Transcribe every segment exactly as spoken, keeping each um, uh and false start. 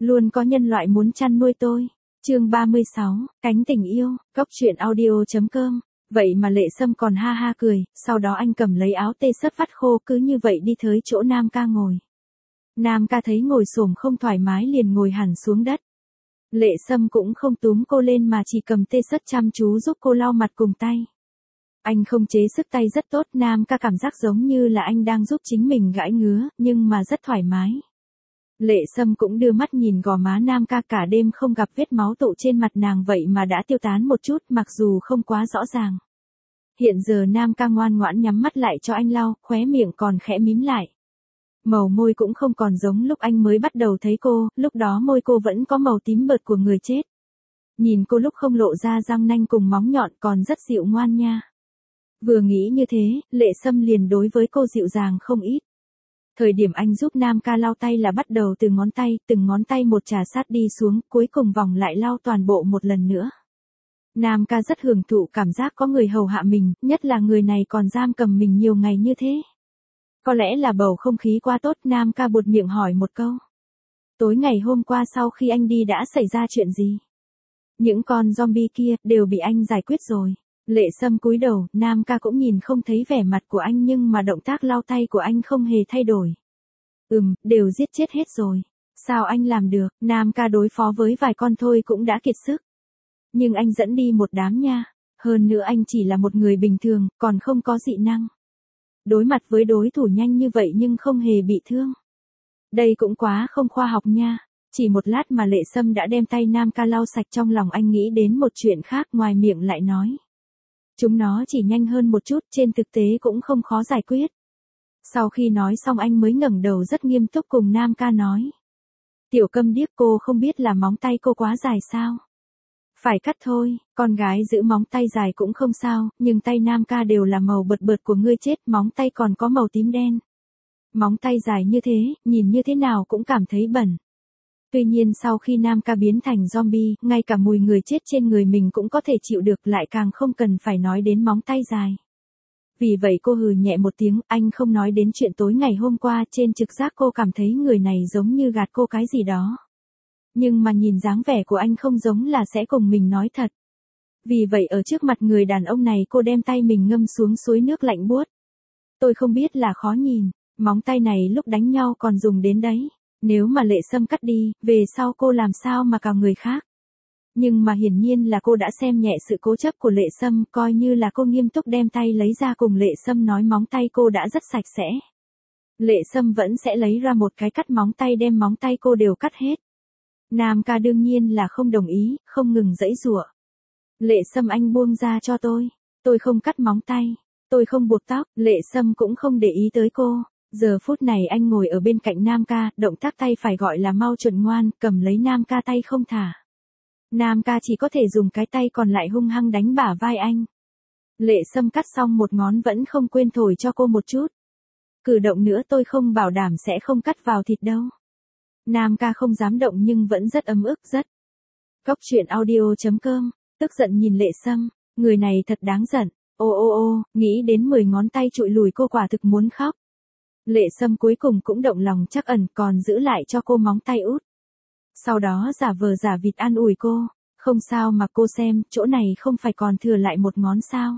Luôn có nhân loại muốn chăn nuôi tôi. Chương ba mươi sáu, cánh tình yêu, cốc truyện audio chấm com. Vậy mà Lệ Sâm còn ha ha cười, sau đó anh cầm lấy áo tê sất vắt khô cứ như vậy đi tới chỗ Nam Ca ngồi. Nam Ca thấy ngồi xổm không thoải mái liền ngồi hẳn xuống đất. Lệ Sâm cũng không túm cô lên mà chỉ cầm tê sất chăm chú giúp cô lau mặt cùng tay. Anh không chế sức tay rất tốt, Nam Ca cảm giác giống như là anh đang giúp chính mình gãi ngứa, nhưng mà rất thoải mái. Lệ Sâm cũng đưa mắt nhìn gò má Nam Ca, cả đêm không gặp vết máu tụ trên mặt nàng vậy mà đã tiêu tán một chút, mặc dù không quá rõ ràng. Hiện giờ Nam Ca ngoan ngoãn nhắm mắt lại cho anh lau, khóe miệng còn khẽ mím lại. Màu môi cũng không còn giống lúc anh mới bắt đầu thấy cô, lúc đó môi cô vẫn có màu tím bợt của người chết. Nhìn cô lúc không lộ ra răng nanh cùng móng nhọn còn rất dịu ngoan nha. Vừa nghĩ như thế, Lệ Sâm liền đối với cô dịu dàng không ít. Thời điểm anh giúp Nam Ca lau tay là bắt đầu từ ngón tay, từng ngón tay một trà sát đi xuống, cuối cùng vòng lại lau toàn bộ một lần nữa. Nam Ca rất hưởng thụ cảm giác có người hầu hạ mình, nhất là người này còn giam cầm mình nhiều ngày như thế. Có lẽ là bầu không khí quá tốt, Nam Ca buột miệng hỏi một câu. Tối ngày hôm qua sau khi anh đi đã xảy ra chuyện gì? Những con zombie kia đều bị anh giải quyết rồi. Lệ Sâm cúi đầu, Nam Ca cũng nhìn không thấy vẻ mặt của anh nhưng mà động tác lau tay của anh không hề thay đổi. Ừm, đều giết chết hết rồi. Sao anh làm được? Nam Ca đối phó với vài con thôi cũng đã kiệt sức. Nhưng anh dẫn đi một đám nha. Hơn nữa anh chỉ là một người bình thường, còn không có dị năng. Đối mặt với đối thủ nhanh như vậy nhưng không hề bị thương. Đây cũng quá không khoa học nha. Chỉ một lát mà Lệ Sâm đã đem tay Nam Ca lau sạch, trong lòng anh nghĩ đến một chuyện khác, ngoài miệng lại nói. Chúng nó chỉ nhanh hơn một chút, trên thực tế cũng không khó giải quyết. Sau khi nói xong anh mới ngẩng đầu rất nghiêm túc cùng Nam Ca nói. Tiểu câm điếc, cô không biết là móng tay cô quá dài sao? Phải cắt thôi, con gái giữ móng tay dài cũng không sao, nhưng tay Nam Ca đều là màu bợt bợt của người chết, móng tay còn có màu tím đen. Móng tay dài như thế, nhìn như thế nào cũng cảm thấy bẩn. Tuy nhiên sau khi Nam Ca biến thành zombie, ngay cả mùi người chết trên người mình cũng có thể chịu được, lại càng không cần phải nói đến móng tay dài. Vì vậy cô hừ nhẹ một tiếng, anh không nói đến chuyện tối ngày hôm qua, trên trực giác cô cảm thấy người này giống như gạt cô cái gì đó. Nhưng mà nhìn dáng vẻ của anh không giống là sẽ cùng mình nói thật. Vì vậy ở trước mặt người đàn ông này cô đem tay mình ngâm xuống suối nước lạnh buốt. Tôi không biết là khó nhìn, móng tay này lúc đánh nhau còn dùng đến đấy. Nếu mà Lệ Sâm cắt đi, về sau cô làm sao mà cào người khác. Nhưng mà hiển nhiên là cô đã xem nhẹ sự cố chấp của Lệ Sâm, coi như là cô nghiêm túc đem tay lấy ra cùng Lệ Sâm nói móng tay cô đã rất sạch sẽ. Lệ Sâm vẫn sẽ lấy ra một cái cắt móng tay đem móng tay cô đều cắt hết. Nam Ca đương nhiên là không đồng ý, không ngừng giãy giụa. Lệ Sâm, anh buông ra cho tôi, tôi không cắt móng tay, tôi không buộc tóc. Lệ Sâm cũng không để ý tới cô. Giờ phút này anh ngồi ở bên cạnh Nam Ca, động tác tay phải gọi là mau chuẩn ngoan, cầm lấy Nam Ca tay không thả. Nam Ca chỉ có thể dùng cái tay còn lại hung hăng đánh bả vai anh. Lệ Sâm cắt xong một ngón vẫn không quên thổi cho cô một chút. Cử động nữa tôi không bảo đảm sẽ không cắt vào thịt đâu. Nam Ca không dám động nhưng vẫn rất ấm ức, rất. Cốc truyện audio chấm com, tức giận nhìn Lệ Sâm, người này thật đáng giận. Ô ô ô, nghĩ đến mười ngón tay trụi lùi cô quả thực muốn khóc. Lệ Sâm cuối cùng cũng động lòng trắc ẩn, còn giữ lại cho cô móng tay út. Sau đó giả vờ giả vịt an ủi cô, không sao mà cô xem, chỗ này không phải còn thừa lại một ngón sao.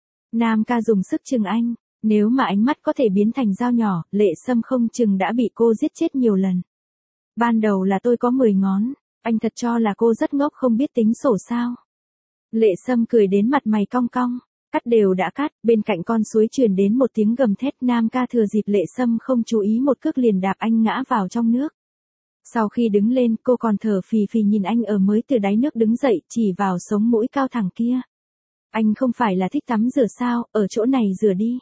Nam Ca dùng sức chừng anh, nếu mà ánh mắt có thể biến thành dao nhỏ, Lệ Sâm không chừng đã bị cô giết chết nhiều lần. Ban đầu là tôi có mười ngón, anh thật cho là cô rất ngốc không biết tính sổ sao. Lệ Sâm cười đến mặt mày cong cong. Cắt đều đã cắt, bên cạnh con suối truyền đến một tiếng gầm thét, Nam Ca thừa dịp Lệ Sâm không chú ý một cước liền đạp anh ngã vào trong nước. Sau khi đứng lên, cô còn thở phì phì nhìn anh ở mới từ đáy nước đứng dậy, chỉ vào sống mũi cao thẳng kia. Anh không phải là thích tắm rửa sao, ở chỗ này rửa đi.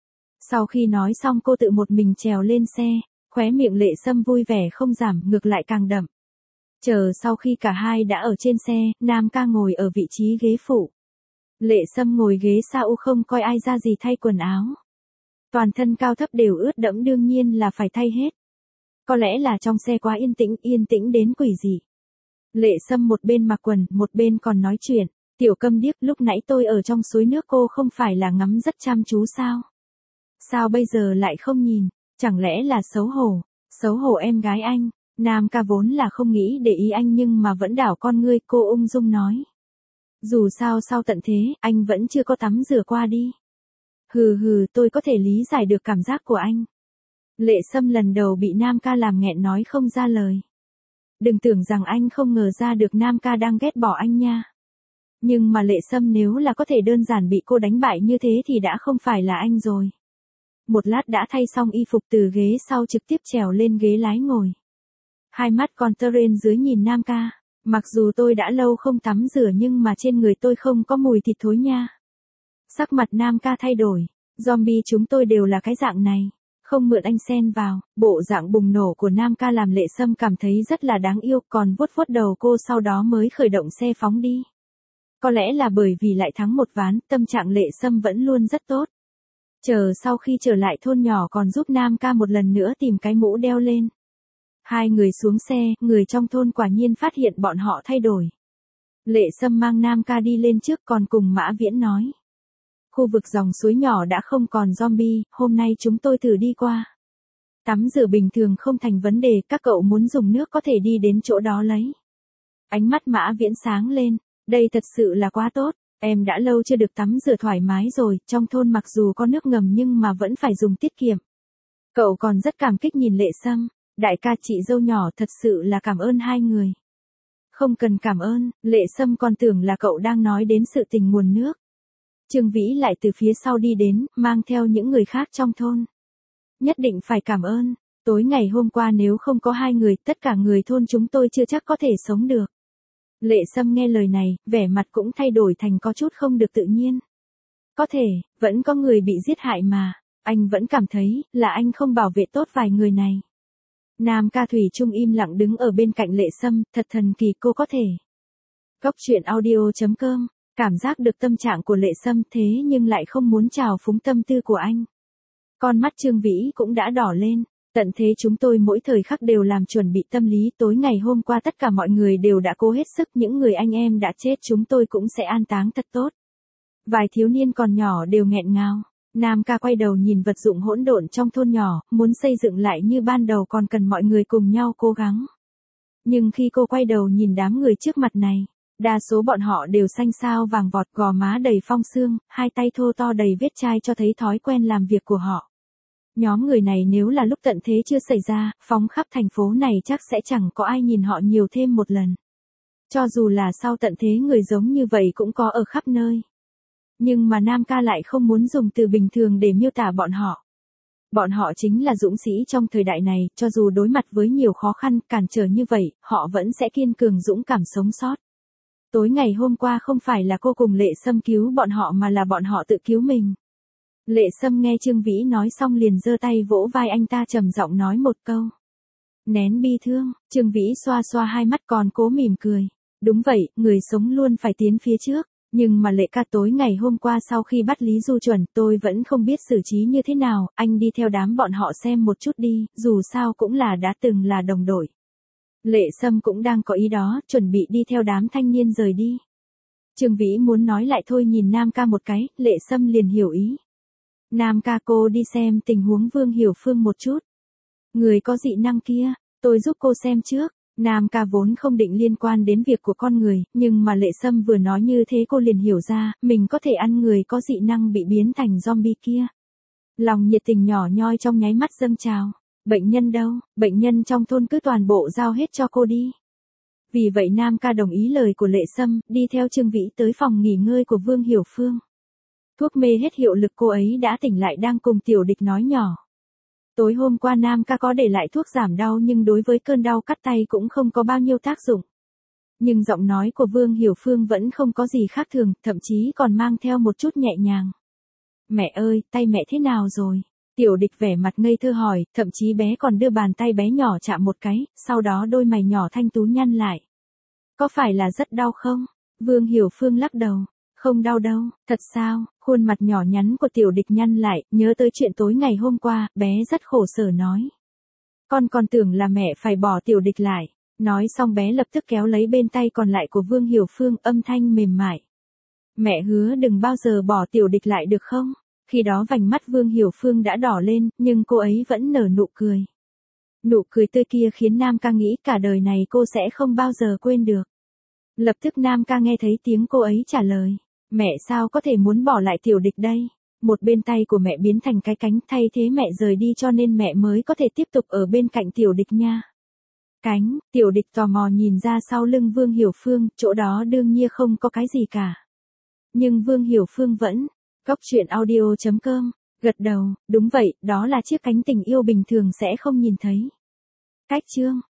Sau khi nói xong cô tự một mình trèo lên xe, khóe miệng Lệ Sâm vui vẻ không giảm, ngược lại càng đậm. Chờ sau khi cả hai đã ở trên xe, Nam Ca ngồi ở vị trí ghế phụ. Lệ Sâm ngồi ghế sau không coi ai ra gì thay quần áo. Toàn thân cao thấp đều ướt đẫm, đương nhiên là phải thay hết. Có lẽ là trong xe quá yên tĩnh, yên tĩnh đến quỷ dị. Lệ Sâm một bên mặc quần, một bên còn nói chuyện. Tiểu câm điếc, lúc nãy tôi ở trong suối nước cô không phải là ngắm rất chăm chú sao? Sao bây giờ lại không nhìn? Chẳng lẽ là xấu hổ? Xấu hổ em gái anh. Nam ca vốn là không nghĩ để ý anh nhưng mà vẫn đảo con ngươi, cô ung dung nói. Dù sao sau tận thế, anh vẫn chưa có tắm rửa qua đi. Hừ hừ, tôi có thể lý giải được cảm giác của anh. Lệ Sâm lần đầu bị Nam ca làm nghẹn nói không ra lời. Đừng tưởng rằng anh không ngờ ra được Nam ca đang ghét bỏ anh nha. Nhưng mà Lệ Sâm nếu là có thể đơn giản bị cô đánh bại như thế thì đã không phải là anh rồi. Một lát đã thay xong y phục từ ghế sau trực tiếp trèo lên ghế lái ngồi. Hai mắt còn tơ rên dưới nhìn Nam ca. Mặc dù tôi đã lâu không tắm rửa nhưng mà trên người tôi không có mùi thịt thối nha. Sắc mặt Nam ca thay đổi. Zombie chúng tôi đều là cái dạng này. Không mượn anh xen vào. Bộ dạng bùng nổ của Nam ca làm Lệ Sâm cảm thấy rất là đáng yêu, còn vuốt vuốt đầu cô sau đó mới khởi động xe phóng đi. Có lẽ là bởi vì lại thắng một ván, tâm trạng Lệ Sâm vẫn luôn rất tốt. Chờ sau khi trở lại thôn nhỏ còn giúp Nam ca một lần nữa tìm cái mũ đeo lên. Hai người xuống xe, người trong thôn quả nhiên phát hiện bọn họ thay đổi. Lệ Sâm mang Nam ca đi lên trước còn cùng Mã Viễn nói. Khu vực dòng suối nhỏ đã không còn zombie, hôm nay chúng tôi thử đi qua. Tắm rửa bình thường không thành vấn đề, các cậu muốn dùng nước có thể đi đến chỗ đó lấy. Ánh mắt Mã Viễn sáng lên, đây thật sự là quá tốt, em đã lâu chưa được tắm rửa thoải mái rồi, trong thôn mặc dù có nước ngầm nhưng mà vẫn phải dùng tiết kiệm. Cậu còn rất cảm kích nhìn Lệ Sâm, đại ca chị dâu nhỏ thật sự là cảm ơn hai người. Không cần cảm ơn, Lệ Sâm còn tưởng là cậu đang nói đến sự tình nguồn nước. Trương Vĩ lại từ phía sau đi đến, mang theo những người khác trong thôn. Nhất định phải cảm ơn, tối ngày hôm qua nếu không có hai người, tất cả người thôn chúng tôi chưa chắc có thể sống được. Lệ Sâm nghe lời này, vẻ mặt cũng thay đổi thành có chút không được tự nhiên. Có thể, vẫn có người bị giết hại mà, anh vẫn cảm thấy, là anh không bảo vệ tốt vài người này. Nam ca thủy chung im lặng đứng ở bên cạnh Lệ Sâm, thật thần kỳ cô có thể. Cốc truyện audio chấm com, cảm giác được tâm trạng của Lệ Sâm thế nhưng lại không muốn trào phúng tâm tư của anh. Con mắt Trương Vĩ cũng đã đỏ lên, tận thế chúng tôi mỗi thời khắc đều làm chuẩn bị tâm lý, tối ngày hôm qua tất cả mọi người đều đã cố hết sức, những người anh em đã chết chúng tôi cũng sẽ an táng thật tốt. Vài thiếu niên còn nhỏ đều nghẹn ngào. Nam ca quay đầu nhìn vật dụng hỗn độn trong thôn nhỏ, muốn xây dựng lại như ban đầu còn cần mọi người cùng nhau cố gắng. Nhưng khi cô quay đầu nhìn đám người trước mặt này, đa số bọn họ đều xanh xao vàng vọt, gò má đầy phong sương, hai tay thô to đầy vết chai cho thấy thói quen làm việc của họ. Nhóm người này nếu là lúc tận thế chưa xảy ra, phóng khắp thành phố này chắc sẽ chẳng có ai nhìn họ nhiều thêm một lần. Cho dù là sau tận thế người giống như vậy cũng có ở khắp nơi. Nhưng mà Nam ca lại không muốn dùng từ bình thường để miêu tả bọn họ. Bọn họ chính là dũng sĩ trong thời đại này, cho dù đối mặt với nhiều khó khăn, cản trở như vậy, họ vẫn sẽ kiên cường dũng cảm sống sót. Tối ngày hôm qua không phải là cô cùng Lệ Sâm cứu bọn họ mà là bọn họ tự cứu mình. Lệ Sâm nghe Trương Vĩ nói xong liền giơ tay vỗ vai anh ta trầm giọng nói một câu. Nén bi thương, Trương Vĩ xoa xoa hai mắt còn cố mỉm cười. Đúng vậy, người sống luôn phải tiến phía trước. Nhưng mà Lệ ca, tối ngày hôm qua sau khi bắt Lý Du Chuẩn tôi vẫn không biết xử trí như thế nào, anh đi theo đám bọn họ xem một chút đi, dù sao cũng là đã từng là đồng đội. Lệ Sâm cũng đang có ý đó, chuẩn bị đi theo đám thanh niên rời đi. Trương Vĩ muốn nói lại thôi nhìn Nam ca một cái, Lệ Sâm liền hiểu ý. Nam ca, cô đi xem tình huống Vương Hiểu Phương một chút. Người có dị năng kia, tôi giúp cô xem trước. Nam ca vốn không định liên quan đến việc của con người, nhưng mà Lệ Sâm vừa nói như thế cô liền hiểu ra, mình có thể ăn người có dị năng bị biến thành zombie kia. Lòng nhiệt tình nhỏ nhoi trong nháy mắt dâng trào. Bệnh nhân đâu, bệnh nhân trong thôn cứ toàn bộ giao hết cho cô đi. Vì vậy Nam ca đồng ý lời của Lệ Sâm, đi theo Trương Vĩ tới phòng nghỉ ngơi của Vương Hiểu Phương. Thuốc mê hết hiệu lực, cô ấy đã tỉnh lại đang cùng Tiểu Địch nói nhỏ. Tối hôm qua Nam ca có để lại thuốc giảm đau nhưng đối với cơn đau cắt tay cũng không có bao nhiêu tác dụng. Nhưng giọng nói của Vương Hiểu Phương vẫn không có gì khác thường, thậm chí còn mang theo một chút nhẹ nhàng. Mẹ ơi, tay mẹ thế nào rồi? Tiểu Địch vẻ mặt ngây thơ hỏi, thậm chí bé còn đưa bàn tay bé nhỏ chạm một cái, sau đó đôi mày nhỏ thanh tú nhăn lại. Có phải là rất đau không? Vương Hiểu Phương lắc đầu. Không đau đâu, thật sao? Khuôn mặt nhỏ nhắn của Tiểu Địch nhăn lại, nhớ tới chuyện tối ngày hôm qua, bé rất khổ sở nói. Con còn tưởng là mẹ phải bỏ Tiểu Địch lại. Nói xong bé lập tức kéo lấy bên tay còn lại của Vương Hiểu Phương, âm thanh mềm mại. Mẹ hứa đừng bao giờ bỏ Tiểu Địch lại được không? Khi đó vành mắt Vương Hiểu Phương đã đỏ lên, nhưng cô ấy vẫn nở nụ cười. Nụ cười tươi kia khiến Nam ca nghĩ cả đời này cô sẽ không bao giờ quên được. Lập tức Nam ca nghe thấy tiếng cô ấy trả lời. Mẹ sao có thể muốn bỏ lại Tiểu Địch đây? Một bên tay của mẹ biến thành cái cánh, thay thế mẹ rời đi cho nên mẹ mới có thể tiếp tục ở bên cạnh Tiểu Địch nha. Cánh, Tiểu Địch tò mò nhìn ra sau lưng Vương Hiểu Phương, chỗ đó đương nhiên không có cái gì cả. Nhưng Vương Hiểu Phương vẫn, Cốc truyện audio chấm com, gật đầu, đúng vậy, đó là chiếc cánh tình yêu bình thường sẽ không nhìn thấy. Cách chương